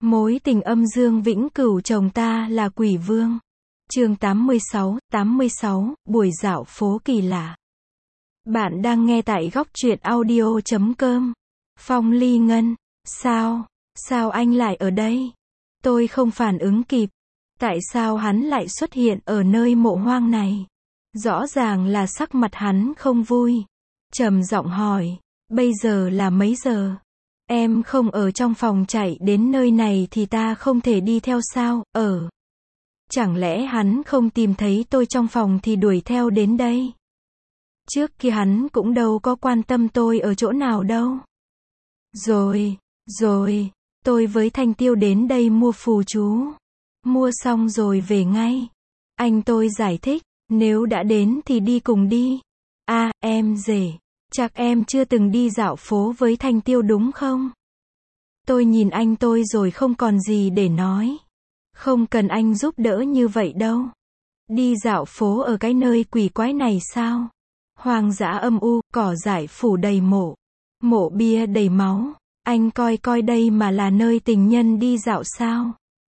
Mối tình âm dương vĩnh cửu chồng ta là quỷ vương. Chương 86, buổi dạo phố kỳ lạ. Bạn đang nghe tại góc truyện audio.com. Phong Ly Ngân, sao anh lại ở đây? Tôi không phản ứng kịp. Tại sao hắn lại xuất hiện ở nơi mộ hoang này? Rõ ràng là sắc mặt hắn không vui. Trầm giọng hỏi, bây giờ là mấy giờ? Em không ở trong phòng, chạy đến nơi này thì ta không thể đi theo sao? Chẳng lẽ hắn không tìm thấy tôi trong phòng thì đuổi theo đến đây? Trước kia hắn cũng đâu có quan tâm tôi ở chỗ nào đâu. Rồi, tôi với Thanh Tiêu đến đây mua phù chú. Mua xong rồi về ngay. Anh tôi giải thích, nếu đã đến thì đi cùng đi. Em rể, chắc em chưa từng đi dạo phố với Thanh Tiêu đúng không? Tôi nhìn anh tôi rồi không còn gì để nói. Không cần anh giúp đỡ như vậy đâu. Đi dạo phố ở cái nơi quỷ quái này sao? Hoang dã âm u, cỏ dại phủ đầy mộ bia đầy máu. Anh coi đây mà là nơi tình nhân đi dạo sao?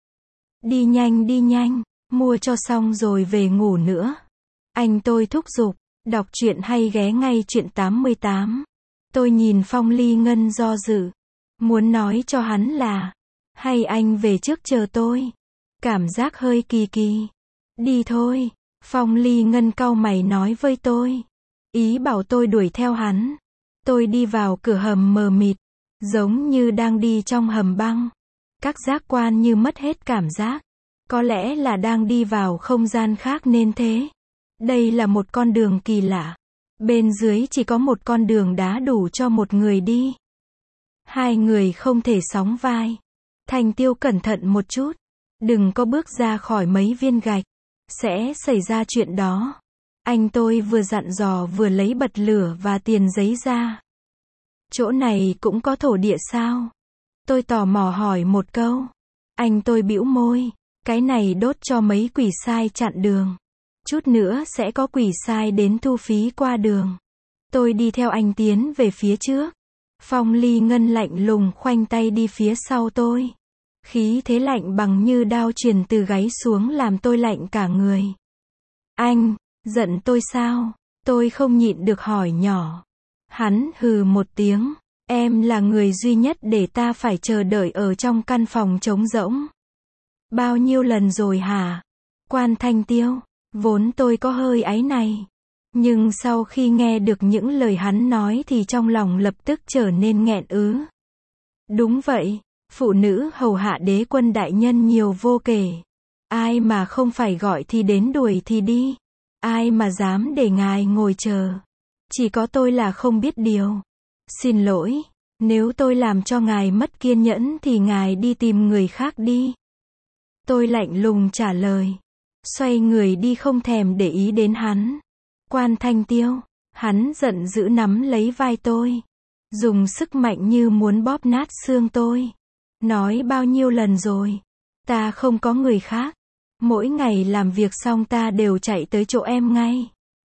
Đi nhanh, mua cho xong rồi về ngủ nữa. Anh tôi thúc giục, đọc truyện hay ghé ngay truyện 88. Tôi nhìn Phong Ly Ngân do dự. Muốn nói cho hắn là, hay anh về trước chờ tôi. Cảm giác hơi kỳ. Đi thôi. Phong Ly Ngân cau mày nói với tôi. Ý bảo tôi đuổi theo hắn. Tôi đi vào cửa hầm mờ mịt. Giống như đang đi trong hầm băng. Các giác quan như mất hết cảm giác. Có lẽ là đang đi vào không gian khác nên thế. Đây là một con đường kỳ lạ. Bên dưới chỉ có một con đường đá đủ cho một người đi. Hai người không thể sóng vai. Thanh Tiêu cẩn thận một chút. Đừng có bước ra khỏi mấy viên gạch. Sẽ xảy ra chuyện đó. Anh tôi vừa dặn dò vừa lấy bật lửa và tiền giấy ra. Chỗ này cũng có thổ địa sao? Tôi tò mò hỏi một câu. Anh tôi bĩu môi. Cái này đốt cho mấy quỷ sai chặn đường. Chút nữa sẽ có quỷ sai đến thu phí qua đường. Tôi đi theo anh tiến về phía trước. Phong Ly Ngân lạnh lùng khoanh tay đi phía sau tôi. Khí thế lạnh bằng như đao truyền từ gáy xuống làm tôi lạnh cả người. Anh, giận tôi sao? Tôi không nhịn được hỏi nhỏ. Hắn hừ một tiếng. Em là người duy nhất để ta phải chờ đợi ở trong căn phòng trống rỗng. Bao nhiêu lần rồi hả? Quan Thanh Tiêu. Vốn tôi có hơi áy này. Nhưng sau khi nghe được những lời hắn nói thì trong lòng lập tức trở nên nghẹn ứ. Đúng vậy, phụ nữ hầu hạ đế quân đại nhân nhiều vô kể. Ai mà không phải gọi thì đến đuổi thì đi. Ai mà dám để ngài ngồi chờ. Chỉ có tôi là không biết điều. Xin lỗi, nếu tôi làm cho ngài mất kiên nhẫn thì ngài đi tìm người khác đi. Tôi lạnh lùng trả lời. Xoay người đi không thèm để ý đến hắn. Quan Thanh Tiêu. Hắn giận dữ nắm lấy vai tôi. Dùng sức mạnh như muốn bóp nát xương tôi. Nói bao nhiêu lần rồi. Ta không có người khác. Mỗi ngày làm việc xong ta đều chạy tới chỗ em ngay.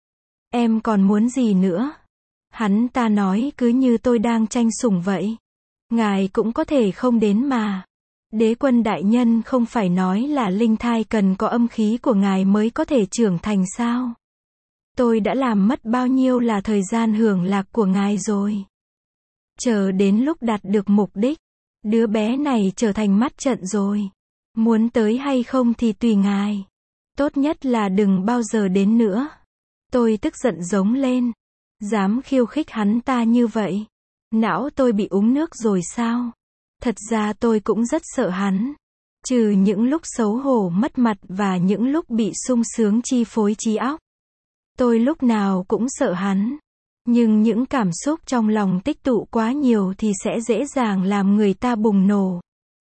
Em còn muốn gì nữa? Hắn ta nói cứ như tôi đang tranh sủng vậy. Ngài cũng có thể không đến mà. Đế quân đại nhân không phải nói là linh thai cần có âm khí của ngài mới có thể trưởng thành sao? Tôi đã làm mất bao nhiêu là thời gian hưởng lạc của ngài rồi. Chờ đến lúc đạt được mục đích, đứa bé này trở thành mắt trận rồi. Muốn tới hay không thì tùy ngài. Tốt nhất là đừng bao giờ đến nữa. Tôi tức giận giống lên. Dám khiêu khích hắn ta như vậy. Não tôi bị uống nước rồi sao? Thật ra tôi cũng rất sợ hắn. Trừ những lúc xấu hổ mất mặt và những lúc bị sung sướng chi phối trí óc. Tôi lúc nào cũng sợ hắn. Nhưng những cảm xúc trong lòng tích tụ quá nhiều thì sẽ dễ dàng làm người ta bùng nổ.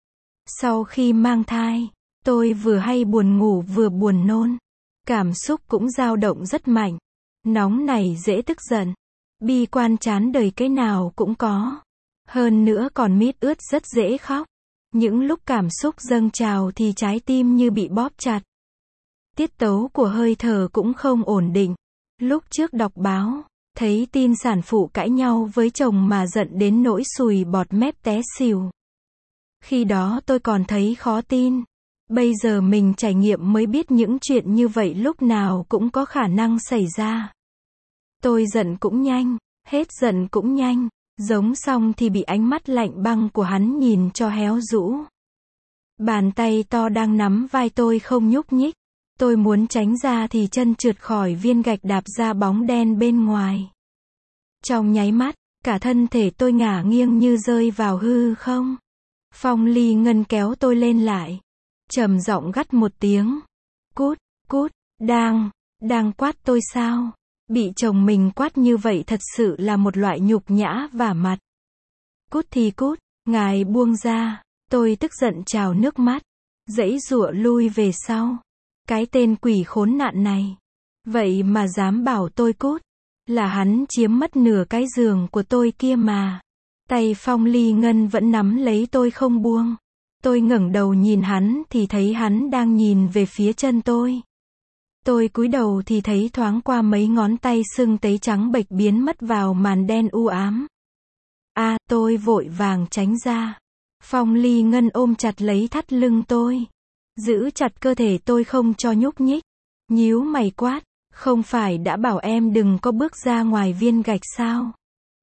Sau khi mang thai, tôi vừa hay buồn ngủ vừa buồn nôn. Cảm xúc cũng dao động rất mạnh. Nóng này dễ tức giận. Bi quan chán đời cái nào cũng có. Hơn nữa còn mít ướt rất dễ khóc. Những lúc cảm xúc dâng trào thì trái tim như bị bóp chặt. Tiết tấu của hơi thở cũng không ổn định. Lúc trước đọc báo, thấy tin sản phụ cãi nhau với chồng mà giận đến nỗi sùi bọt mép té xỉu. Khi đó tôi còn thấy khó tin. Bây giờ mình trải nghiệm mới biết những chuyện như vậy lúc nào cũng có khả năng xảy ra. Tôi giận cũng nhanh, hết giận cũng nhanh, giống xong thì bị ánh mắt lạnh băng của hắn nhìn cho héo rũ. Bàn tay to đang nắm vai tôi không nhúc nhích. Tôi muốn tránh ra thì chân trượt khỏi viên gạch đạp ra bóng đen bên ngoài. Trong nháy mắt, cả thân thể tôi ngả nghiêng như rơi vào hư không. Phong Ly Ngân kéo tôi lên lại. Trầm giọng gắt một tiếng. Cút, cút, đang quát tôi sao? Bị chồng mình quát như vậy thật sự là một loại nhục nhã vả mặt. Cút thì cút, ngài buông ra. Tôi tức giận trào nước mắt. Giãy giụa lui về sau. Cái tên quỷ khốn nạn này. Vậy mà dám bảo tôi cút. Là hắn chiếm mất nửa cái giường của tôi kia mà. Tay Phong Ly Ngân vẫn nắm lấy tôi không buông. Tôi ngẩng đầu nhìn hắn thì thấy hắn đang nhìn về phía chân tôi. Tôi cúi đầu thì thấy thoáng qua mấy ngón tay sưng tấy trắng bệch biến mất vào màn đen u ám. Tôi vội vàng tránh ra. Phong Ly Ngân ôm chặt lấy thắt lưng tôi. Giữ chặt cơ thể tôi không cho nhúc nhích. Nhíu mày quát, không phải đã bảo em đừng có bước ra ngoài viên gạch sao?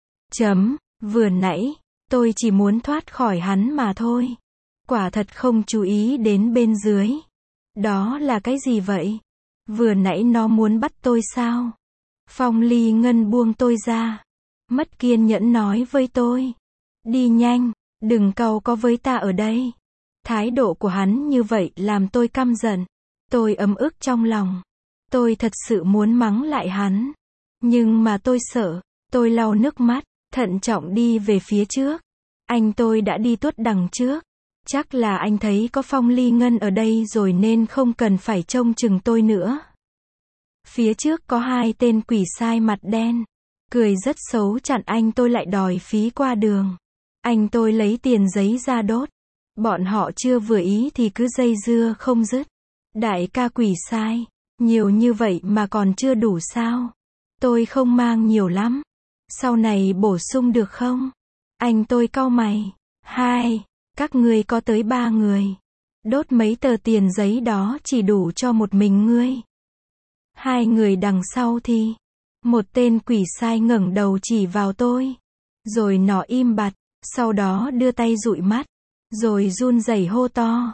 Vừa nãy, tôi chỉ muốn thoát khỏi hắn mà thôi. Quả thật không chú ý đến bên dưới. Đó là cái gì vậy? Vừa nãy nó muốn bắt tôi sao? Phong Ly Ngân buông tôi ra. Mất kiên nhẫn nói với tôi. Đi nhanh, đừng cau có với ta ở đây. Thái độ của hắn như vậy làm tôi căm giận. Tôi ấm ức trong lòng. Tôi thật sự muốn mắng lại hắn. Nhưng mà tôi sợ. Tôi lau nước mắt, thận trọng đi về phía trước. Anh tôi đã đi tuốt đằng trước. Chắc là anh thấy có Phong Ly Ngân ở đây rồi nên không cần phải trông chừng tôi nữa. Phía trước có hai tên quỷ sai mặt đen. Cười rất xấu chặn anh tôi lại đòi phí qua đường. Anh tôi lấy tiền giấy ra đốt. Bọn họ chưa vừa ý thì cứ dây dưa không dứt. Đại ca quỷ sai, nhiều như vậy mà còn chưa đủ sao? Tôi không mang nhiều lắm. Sau này bổ sung được không? Anh tôi cau mày. Các ngươi có tới 3 người. Đốt mấy tờ tiền giấy đó chỉ đủ cho một mình ngươi. 2 người đằng sau thì. Một tên quỷ sai ngẩng đầu chỉ vào tôi. Rồi nó im bặt. Sau đó đưa tay dụi mắt. Rồi run rẩy hô to.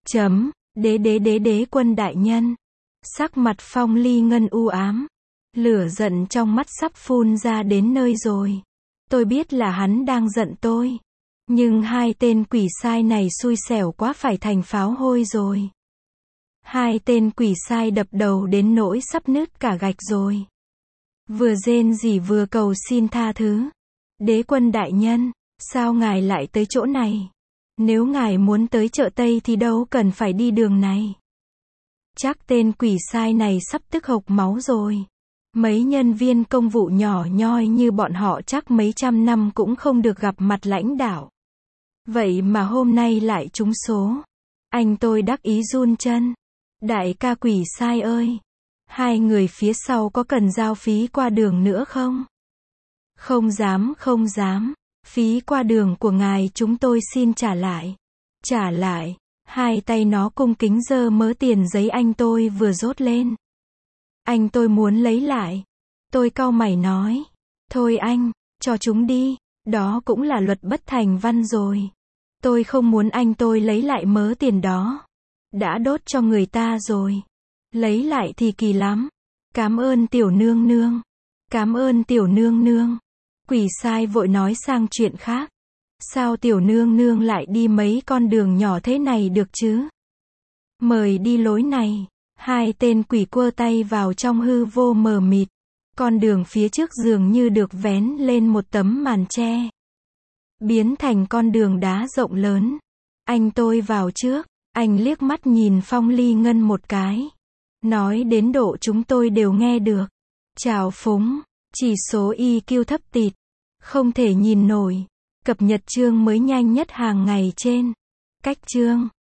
Đế quân đại nhân. Sắc mặt Phong Ly Ngân u ám. Lửa giận trong mắt sắp phun ra đến nơi rồi. Tôi biết là hắn đang giận tôi. Nhưng hai tên quỷ sai này xui xẻo quá phải thành pháo hôi rồi. Hai tên quỷ sai đập đầu đến nỗi sắp nứt cả gạch rồi. Vừa rên rỉ vừa cầu xin tha thứ. Đế quân đại nhân, sao ngài lại tới chỗ này? Nếu ngài muốn tới chợ Tây thì đâu cần phải đi đường này. Chắc tên quỷ sai này sắp tức hộc máu rồi. Mấy nhân viên công vụ nhỏ nhoi như bọn họ chắc mấy trăm năm cũng không được gặp mặt lãnh đạo. Vậy mà hôm nay lại trúng số. Anh tôi đắc ý run chân. Đại ca quỷ sai ơi! 2 người phía sau có cần giao phí qua đường nữa không? Không dám. Phí qua đường của ngài chúng tôi xin trả lại. Trả lại. Hai tay nó cung kính giơ mớ tiền giấy anh tôi vừa dốt lên. Anh tôi muốn lấy lại. Tôi cau mày nói. Thôi anh, cho chúng đi. Đó cũng là luật bất thành văn rồi. Tôi không muốn anh tôi lấy lại mớ tiền đó. Đã đốt cho người ta rồi. Lấy lại thì kỳ lắm. Cảm ơn tiểu nương nương. Cảm ơn tiểu nương nương. Quỷ sai vội nói sang chuyện khác. Sao tiểu nương nương lại đi mấy con đường nhỏ thế này được chứ? Mời đi lối này. Hai tên quỷ quơ tay vào trong hư vô mờ mịt. Con đường phía trước dường như được vén lên một tấm màn tre. Biến thành con đường đá rộng lớn. Anh tôi vào trước. Anh liếc mắt nhìn Phong Ly Ngân một cái. Nói đến độ chúng tôi đều nghe được. Chào phúng. Chỉ số IQ thấp tịt. Không thể nhìn nổi. Cập nhật chương mới nhanh nhất hàng ngày trên. Cách chương.